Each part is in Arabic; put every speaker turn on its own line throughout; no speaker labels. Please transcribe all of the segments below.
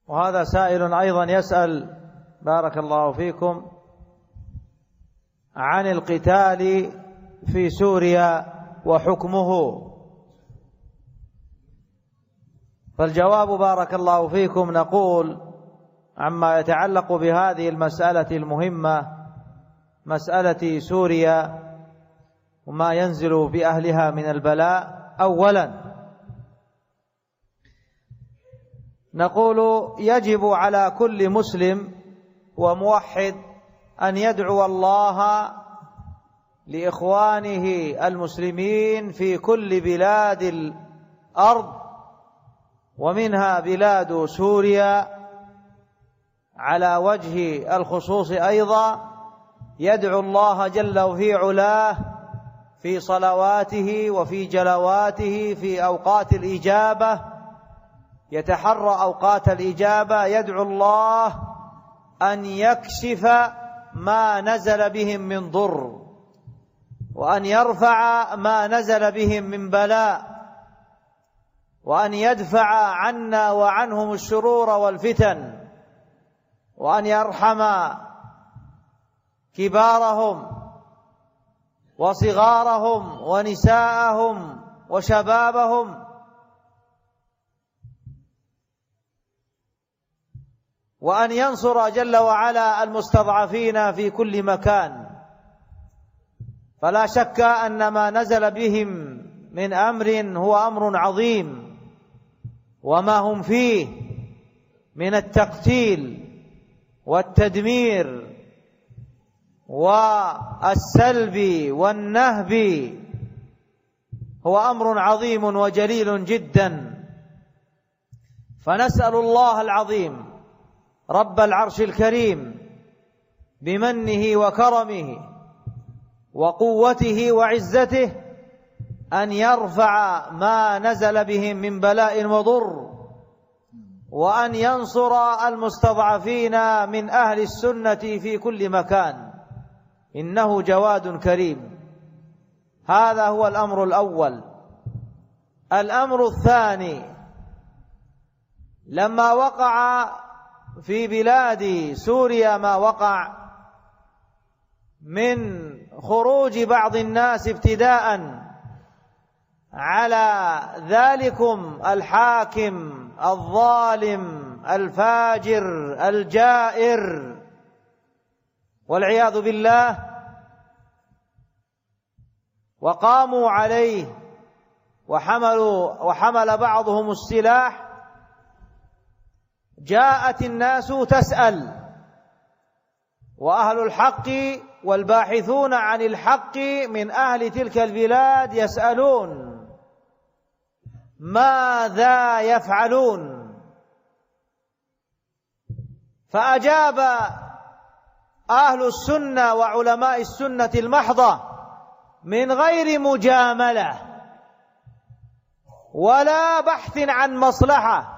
وهذا سائل أيضا يسأل بارك الله فيكم عن القتال في سوريا وحكمه. فالجواب بارك الله فيكم نقول عما يتعلق بهذه المسألة المهمة، مسألة سوريا وما ينزل بأهلها من البلاء، أولا نقول يجب على كل مسلم وموحد أن يدعو الله لإخوانه المسلمين في كل بلاد الأرض ومنها بلاد سوريا على وجه الخصوص، أيضا يدعو الله جل في علاه في صلواته وفي جلواته في أوقات الإجابة، يتحرى أوقات الإجابة، يدعو الله أن يكشف ما نزل بهم من ضر، وأن يرفع ما نزل بهم من بلاء، وأن يدفع عنا وعنهم الشرور والفتن، وأن يرحم كبارهم وصغارهم ونساءهم وشبابهم، وأن ينصر جل وعلا المستضعفين في كل مكان. فلا شك أن ما نزل بهم من أمر هو أمر عظيم، وما هم فيه من التقتيل والتدمير والسلب والنهب هو أمر عظيم وجليل جدا. فنسأل الله العظيم رب العرش الكريم بمنه وكرمه وقوته وعزته أن يرفع ما نزل بهم من بلاء وضر، وأن ينصر المستضعفين من أهل السنة في كل مكان، إنه جواد كريم. هذا هو الأمر الأول. الأمر الثاني، لما وقع في بلاد سوريا ما وقع من خروج بعض الناس ابتداء على ذلكم الحاكم الظالم الفاجر الجائر والعياذ بالله، وقاموا عليه وحمل بعضهم السلاح، جاءت الناس تسأل، وأهل الحق والباحثون عن الحق من أهل تلك البلاد يسألون ماذا يفعلون؟ فأجاب أهل السنة وعلماء السنة المحضة من غير مجاملة ولا بحث عن مصلحة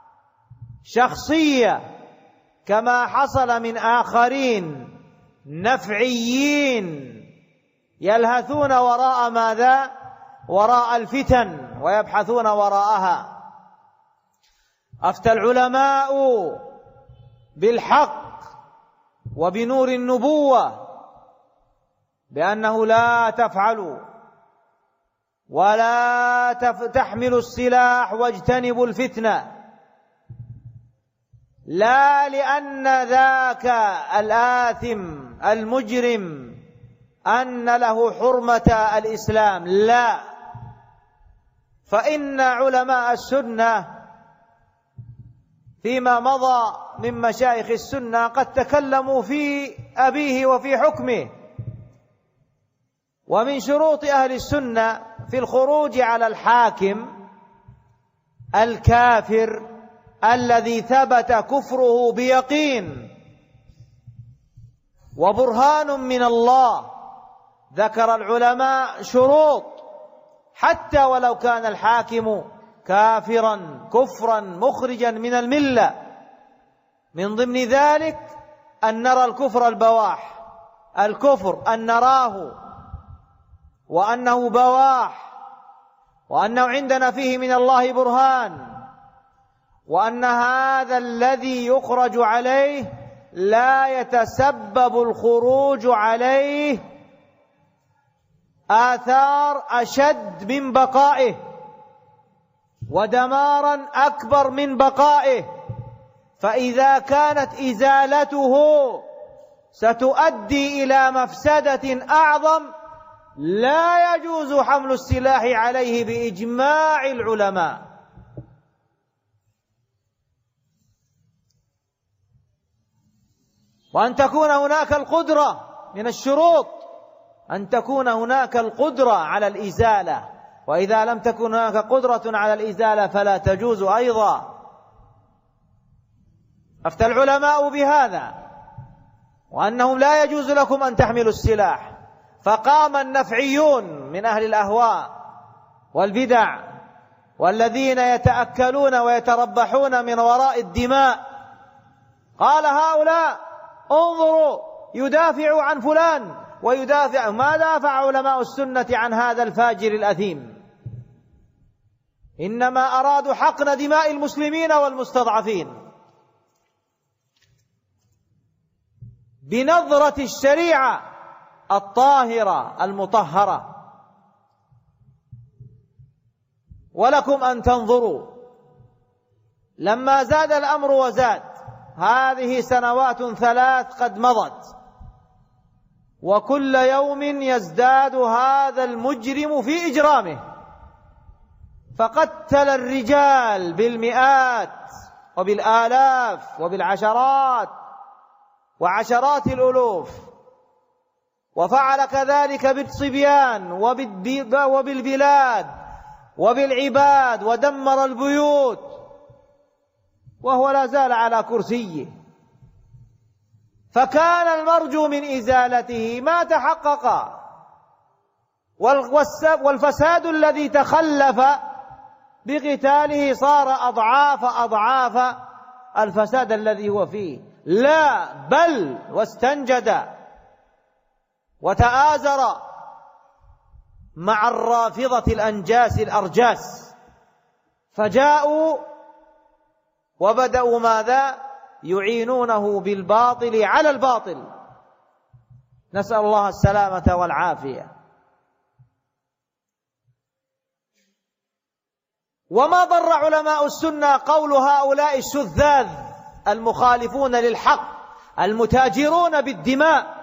شخصية كما حصل من آخرين نفعيين يلهثون وراء ماذا؟ وراء الفتن ويبحثون وراءها. أفتى العلماء بالحق وبنور النبوة بأنه لا تفعلوا ولا تحملوا السلاح واجتنبوا الفتنة، لا لأن ذاك الآثم المجرم أن له حرمة الإسلام، لا، فإن علماء السنة فيما مضى من مشايخ السنة قد تكلموا في أبيه وفي حكمه. ومن شروط أهل السنة في الخروج على الحاكم الكافر الذي ثبت كفره بيقين وبرهان من الله، ذكر العلماء شروط حتى ولو كان الحاكم كافرا كفرا مخرجا من الملة، من ضمن ذلك أن نرى الكفر البواح، الكفر أن نراه وأنه بواح وأنه عندنا فيه من الله برهان، وأن هذا الذي يخرج عليه لا يتسبب الخروج عليه آثار أشد من بقائه ودمارا أكبر من بقائه، فإذا كانت إزالته ستؤدي إلى مفسدة أعظم لا يجوز حمل السلاح عليه بإجماع العلماء. وأن تكون هناك القدرة، من الشروط أن تكون هناك القدرة على الإزالة، وإذا لم تكن هناك قدرة على الإزالة فلا تجوز أيضا. أفتى العلماء بهذا وأنهم لا يجوز لكم أن تحملوا السلاح، فقام النفعيون من أهل الأهواء والبدع والذين يتأكلون ويتربحون من وراء الدماء، قال هؤلاء انظروا يدافع عن فلان ويدافع. ما دافع علماء السنة عن هذا الفاجر الأثيم، إنما أرادوا حقن دماء المسلمين والمستضعفين بنظرة الشريعة الطاهرة المطهرة. ولكم أن تنظروا لما زاد الأمر وزاد، هذه سنوات 3 قد مضت، وكل يوم يزداد هذا المجرم في إجرامه، فقتل الرجال بالمئات وبالآلاف وبالعشرات وعشرات الألوف، وفعل كذلك بالصبيان وبالبلاد وبالعباد، ودمر البيوت وهو لا زال على كرسيه. فكان المرجو من إزالته ما تحقق، والفساد الذي تخلف بقتاله صار أضعاف الفساد الذي هو فيه. لا بل واستنجد وتآزر مع الرافضة الأنجاس الأرجاس، فجاءوا وبدأوا ماذا؟ يعينونه بالباطل على الباطل، نسأل الله السلامة والعافية. وما ضر علماء السنة قول هؤلاء الشذاذ المخالفون للحق المتاجرون بالدماء،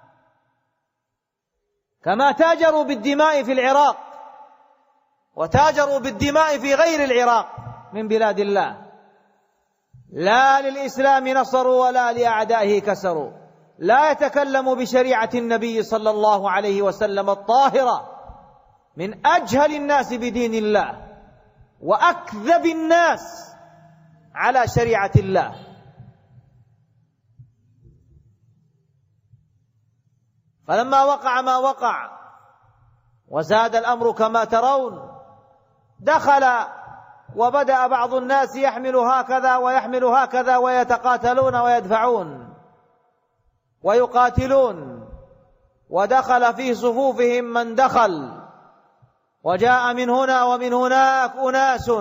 كما تاجروا بالدماء في العراق وتاجروا بالدماء في غير العراق من بلاد الله. لا للإسلام نصروا ولا لأعدائه كسروا، لا يتكلم بشريعة النبي صلى الله عليه وسلم الطاهرة، من أجهل الناس بدين الله وأكذب الناس على شريعة الله. فلما وقع ما وقع وزاد الأمر كما ترون، دخل وبدأ بعض الناس يحمل هكذا ويحمل هكذا ويتقاتلون ويدفعون ويقاتلون، ودخل في صفوفهم من دخل، وجاء من هنا ومن هناك أناس،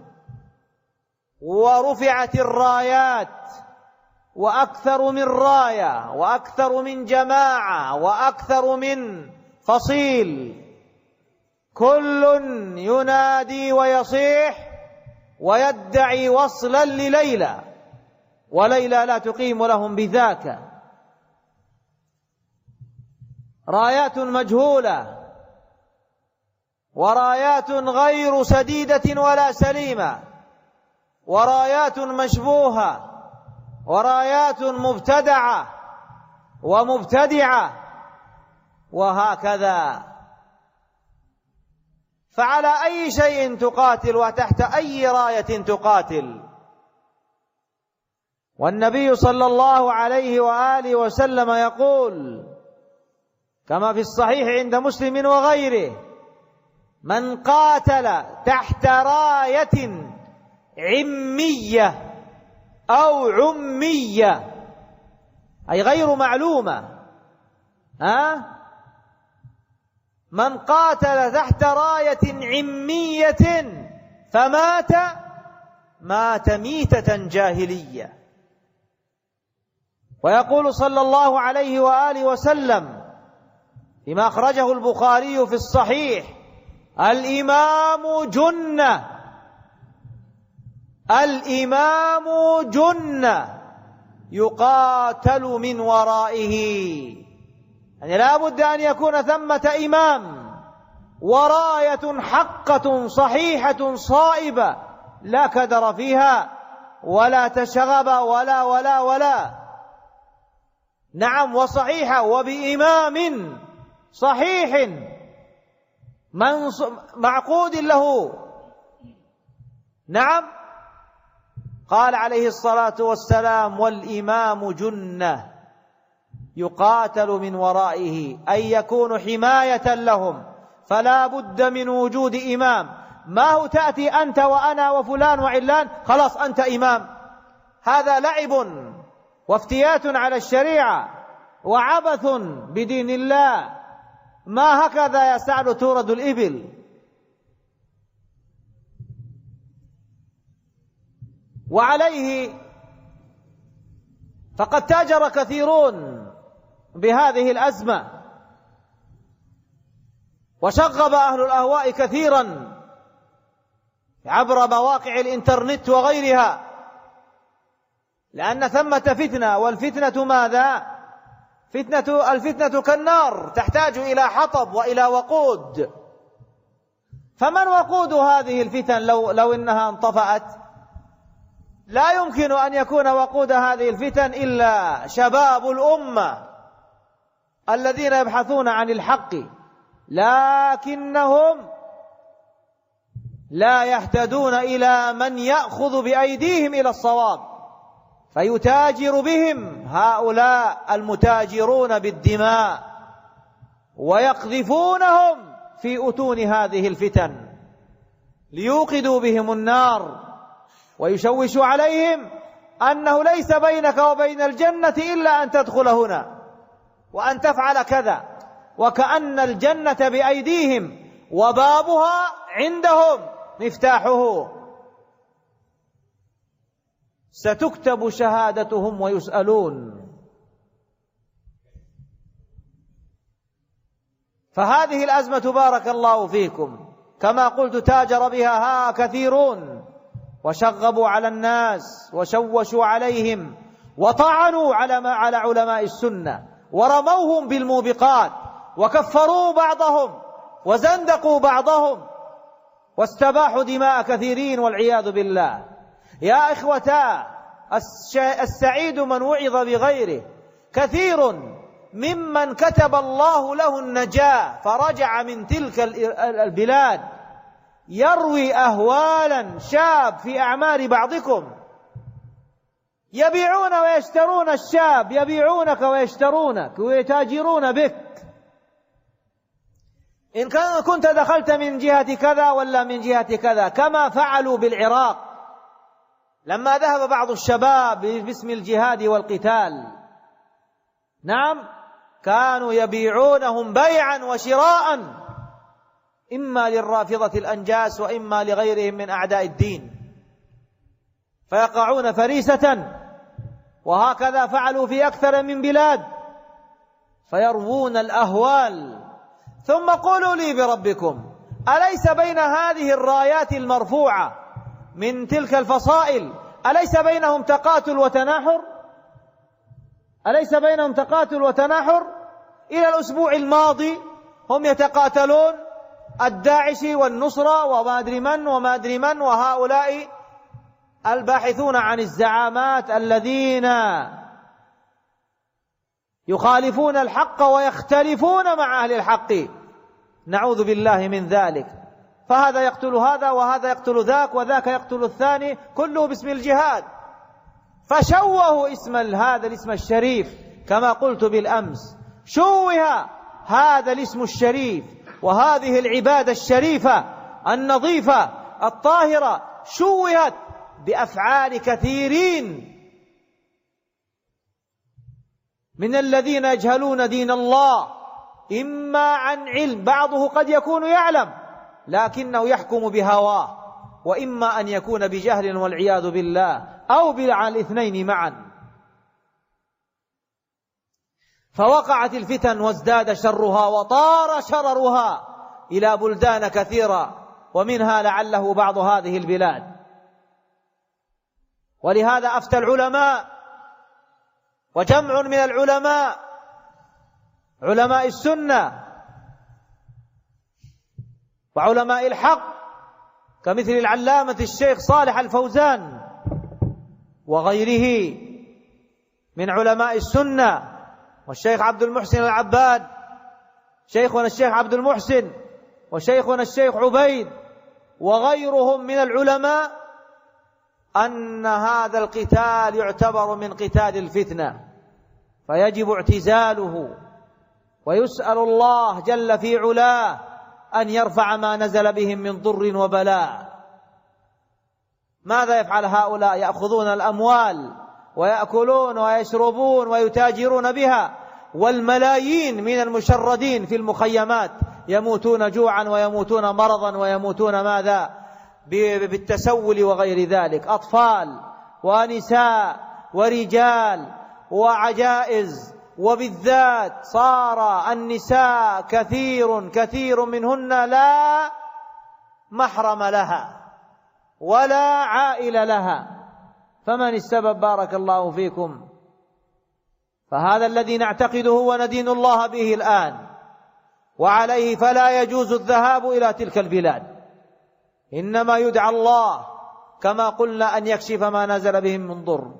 ورفعت الرايات، وأكثر من راية وأكثر من جماعة وأكثر من فصيل، كل ينادي ويصيح ويدعي وصلا لليلى، وليلى لا تقيم لهم بذاك. رايات مجهولة، ورايات غير سديدة ولا سليمة، ورايات مشبوهة، ورايات مبتدعة ومبتدعة، وهكذا. فعلى أي شيء تقاتل وتحت أي راية تقاتل؟ والنبي صلى الله عليه وآله وسلم يقول كما في الصحيح عند مسلم وغيره: من قاتل تحت راية عمية أو عمية، أي غير معلومة، من قاتل تحت راية عمية فمات مات ميتة جاهلية. ويقول صلى الله عليه وآله وسلم فيما أخرجه البخاري في الصحيح: الإمام جنة، الإمام جنة يقاتل من ورائه. يعني لا بد أن يكون ثمة إمام وراية حقة صحيحة صائبة لا كدر فيها ولا تشغب ولا نعم، وصحيحة، وبإمام صحيح معقود له. نعم، قال عليه الصلاة والسلام: والإمام جنة يقاتل من ورائه، أي يكون حماية لهم. فلا بد من وجود إمام. ما هو تأتي أنت وأنا وفلان وعلان خلاص أنت إمام؟ هذا لعب وافتيات على الشريعة وعبث بدين الله. ما هكذا يا سعد تورد الإبل. وعليه فقد تاجر كثيرون بهذه الأزمة، وشغب أهل الأهواء كثيرا عبر مواقع الإنترنت وغيرها، لأن ثمة فتنة. والفتنة ماذا؟ الفتنة كالنار، تحتاج إلى حطب وإلى وقود. فمن وقود هذه الفتن لو إنها انطفأت؟ لا يمكن أن يكون وقود هذه الفتن إلا شباب الأمة الذين يبحثون عن الحق، لكنهم لا يهتدون إلى من يأخذ بأيديهم إلى الصواب فيتاجر بهم هؤلاء المتاجرون بالدماء، ويقذفونهم في أتون هذه الفتن ليوقدوا بهم النار، ويشوشوا عليهم أنه ليس بينك وبين الجنة إلا أن تدخل هنا وأن تفعل كذا، وكأن الجنة بأيديهم وبابها عندهم مفتاحه. ستكتب شهادتهم ويسألون. فهذه الأزمة بارك الله فيكم كما قلت تاجر بها كثيرون، وشغبوا على الناس وشوشوا عليهم وطعنوا على علماء السنة ورموهم بالموبقات وكفروا بعضهم وزندقوا بعضهم واستباحوا دماء كثيرين والعياذ بالله. يا إخوتا، السعيد من وعظ بغيره. كثير ممن كتب الله له النجاة فرجع من تلك البلاد يروي أهوالا شاب في أعمار بعضكم، يبيعون ويشترون الشاب، يبيعونك ويشترونك ويتاجرون بك. إن كنت دخلت من جهة كذا ولا من جهة كذا، كما فعلوا بالعراق لما ذهب بعض الشباب باسم الجهاد والقتال. نعم، كانوا يبيعونهم بيعا وشراء، إما للرافضة الأنجاس وإما لغيرهم من أعداء الدين، فيقعون فريسة. وهكذا فعلوا في أكثر من بلاد، فيروون الأهوال. ثم قولوا لي بربكم، أليس بين هذه الرايات المرفوعة من تلك الفصائل أليس بينهم تقاتل وتناحر؟ أليس بينهم تقاتل وتناحر؟ إلى الأسبوع الماضي هم يتقاتلون، الداعش والنصرة وما أدري من وهؤلاء الباحثون عن الزعامات الذين يخالفون الحق ويختلفون مع أهل الحق، نعوذ بالله من ذلك. فهذا يقتل هذا وهذا يقتل ذاك وذاك يقتل الثاني، كله باسم الجهاد. فشوهوا هذا الاسم الشريف كما قلت بالأمس، شوه هذا الاسم الشريف وهذه العبادة الشريفة النظيفة الطاهرة، شوهت بأفعال كثيرين من الذين يجهلون دين الله، إما عن علم، بعضه قد يكون يعلم لكنه يحكم بهواه وإما أن يكون بجهل والعياذ بالله أو بالاثنين معا. فوقعت الفتن وازداد شرها وطار شررها إلى بلدان كثيرة، ومنها لعله بعض هذه البلاد. ولهذا أفتى العلماء وجمع من العلماء، علماء السنة وعلماء الحق، كمثل العلامة الشيخ صالح الفوزان وغيره من علماء السنة، والشيخ عبد المحسن العباد، شيخنا الشيخ عبد المحسن، وشيخنا الشيخ عبيد، وغيرهم من العلماء، أن هذا القتال يعتبر من قتال الفتنة، فيجب اعتزاله، ويسأل الله جل في علاه أن يرفع ما نزل بهم من ضر وبلاء. ماذا يفعل هؤلاء؟ يأخذون الأموال ويأكلون ويشربون ويتاجرون بها، والملايين من المشردين في المخيمات يموتون جوعا ويموتون مرضا ويموتون ماذا؟ بالتسول وغير ذلك، أطفال ونساء ورجال وعجائز، وبالذات صار النساء كثير منهن لا محرم لها ولا عائل لها، فمن السبب؟ بارك الله فيكم. فهذا الذي نعتقده وندين الله به الآن، وعليه فلا يجوز الذهاب إلى تلك البلاد، إنما يدعى الله كما قلنا أن يكشف ما نزل بهم من ضر.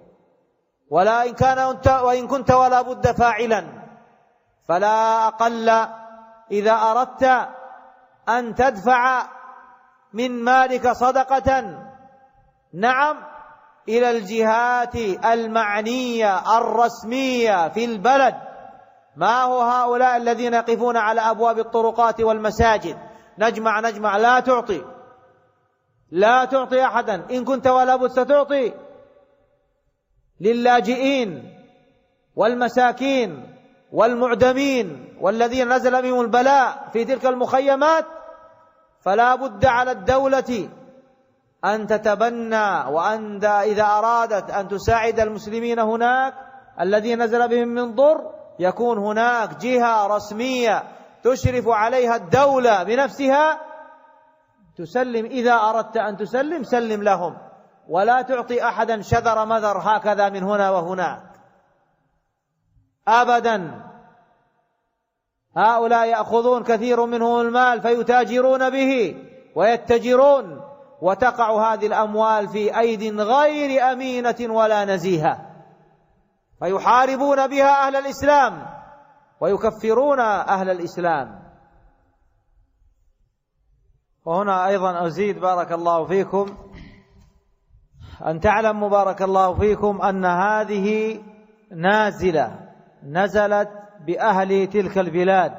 وإن كنت ولا بد فاعلا، فلا أقل إذا أردت أن تدفع من مالك صدقة، نعم، إلى الجهات المعنية الرسمية في البلد. ما هو هؤلاء الذين يقفون على أبواب الطرقات والمساجد نجمع لا تعطي أحدا، إن كنت ولا بد ستعطي للاجئين والمساكين والمعدمين والذين نزل بهم البلاء في تلك المخيمات. فلا بد على الدولة أن تتبنى، وأن إذا أرادت أن تساعد المسلمين هناك الذين نزل بهم من ضر، يكون هناك جهة رسمية تشرف عليها الدولة بنفسها تسلم. إذا أردت أن تسلم سلم لهم، ولا تعطي أحدا شذر مذر هكذا من هنا وهناك أبدا. هؤلاء يأخذون كثير منهم المال فيتاجرون به ويتجرون، وتقع هذه الأموال في أيد غير أمينة ولا نزيهة، فيحاربون بها أهل الإسلام ويكفرون أهل الإسلام. وهنا أيضا أزيد بارك الله فيكم أن تعلم بارك الله فيكم أن هذه نازلة نزلت بأهل تلك البلاد،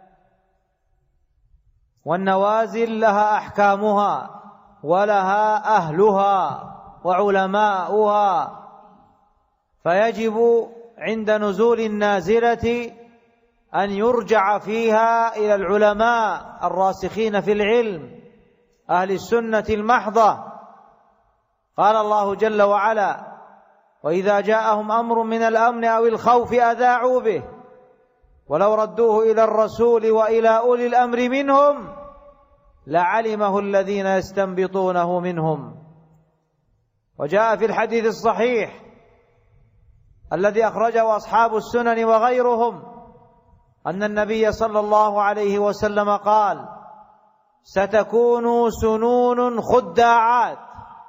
والنوازل لها أحكامها ولها أهلها وعلماؤها، فيجب عند نزول النازلة أن يرجع فيها إلى العلماء الراسخين في العلم أهل السنة المحضة. قال الله جل وعلا: وإذا جاءهم أمر من الأمن أو الخوف أذاعوا به ولو ردوه إلى الرسول وإلى أولي الأمر منهم لعلمه الذين يستنبطونه منهم. وجاء في الحديث الصحيح الذي أخرجه أصحاب السنن وغيرهم أن النبي صلى الله عليه وسلم قال: ستكون سنون خداعات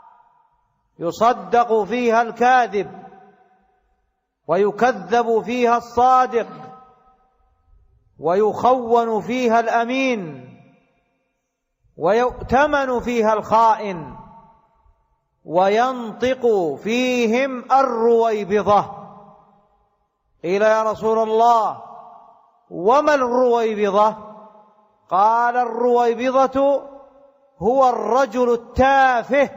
يصدق فيها الكاذب ويكذب فيها الصادق ويخون فيها الأمين ويؤتمن فيها الخائن وينطق فيهم الرويبضة. قيل: يا رسول الله وما الرويبضة؟ قال: الرويبضة هو الرجل التافه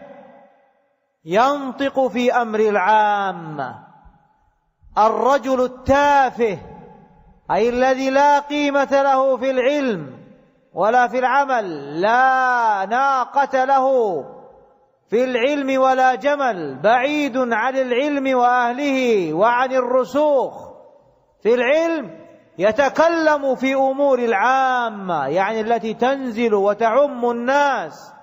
ينطق في أمر العامة. الرجل التافه أي الذي لا قيمة له في العلم ولا في العمل، لا ناقة له في العلم ولا جمل، بعيد عن العلم وأهله وعن الرسوخ في العلم، يتكلم في أمور العامة، يعني التي تنزل وتعم الناس،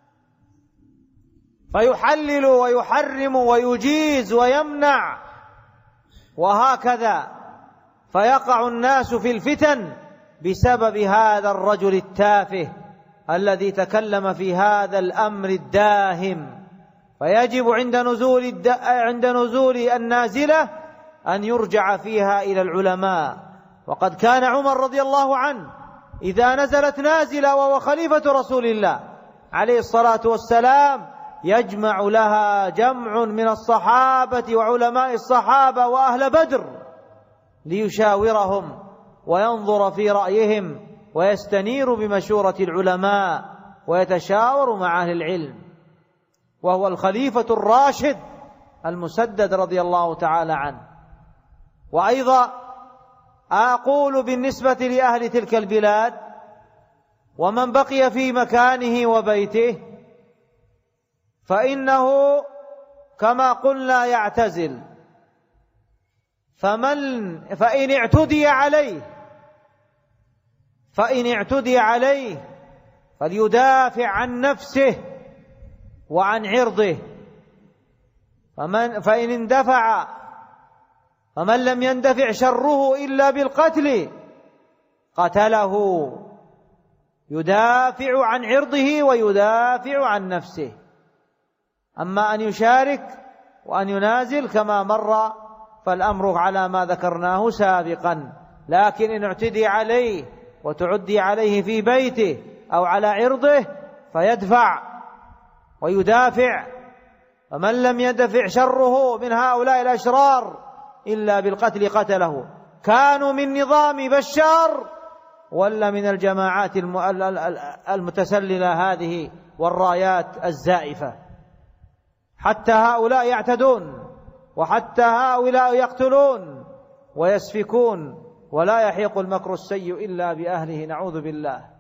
فيحلل ويحرم ويجيز ويمنع، وهكذا، فيقع الناس في الفتن بسبب هذا الرجل التافه الذي تكلم في هذا الأمر الداهم. فيجب عند نزول النازلة أن يرجع فيها إلى العلماء. وقد كان عمر رضي الله عنه إذا نزلت نازلة وهو خليفة رسول الله عليه الصلاة والسلام يجمع لها جمع من الصحابة وعلماء الصحابة وأهل بدر ليشاورهم وينظر في رأيهم ويستنير بمشورة العلماء ويتشاور مع أهل العلم، وهو الخليفة الراشد المسدد رضي الله تعالى عنه. وأيضا أقول بالنسبة لأهل تلك البلاد ومن بقي في مكانه وبيته، فإنه كما قلنا يعتزل، فإن اعتدي عليه فليدافع عن نفسه وعن عرضه، فإن اندفع، فمن لم يندفع شره إلا بالقتل قتله، يدافع عن عرضه ويدافع عن نفسه. أما أن يشارك وأن ينازل كما مر فالأمر على ما ذكرناه سابقا، لكن إن اعتدي عليه وتعدي عليه في بيته أو على عرضه فيدفع ويدافع، فمن لم يدفع شره من هؤلاء الأشرار إلا بالقتل قتله، كانوا من نظام بشار ولا من الجماعات المتسللة هذه والرايات الزائفة، حتى هؤلاء يعتدون وحتى هؤلاء يقتلون ويسفكون، ولا يحيق المكر السيء إلا بأهله، نعوذ بالله.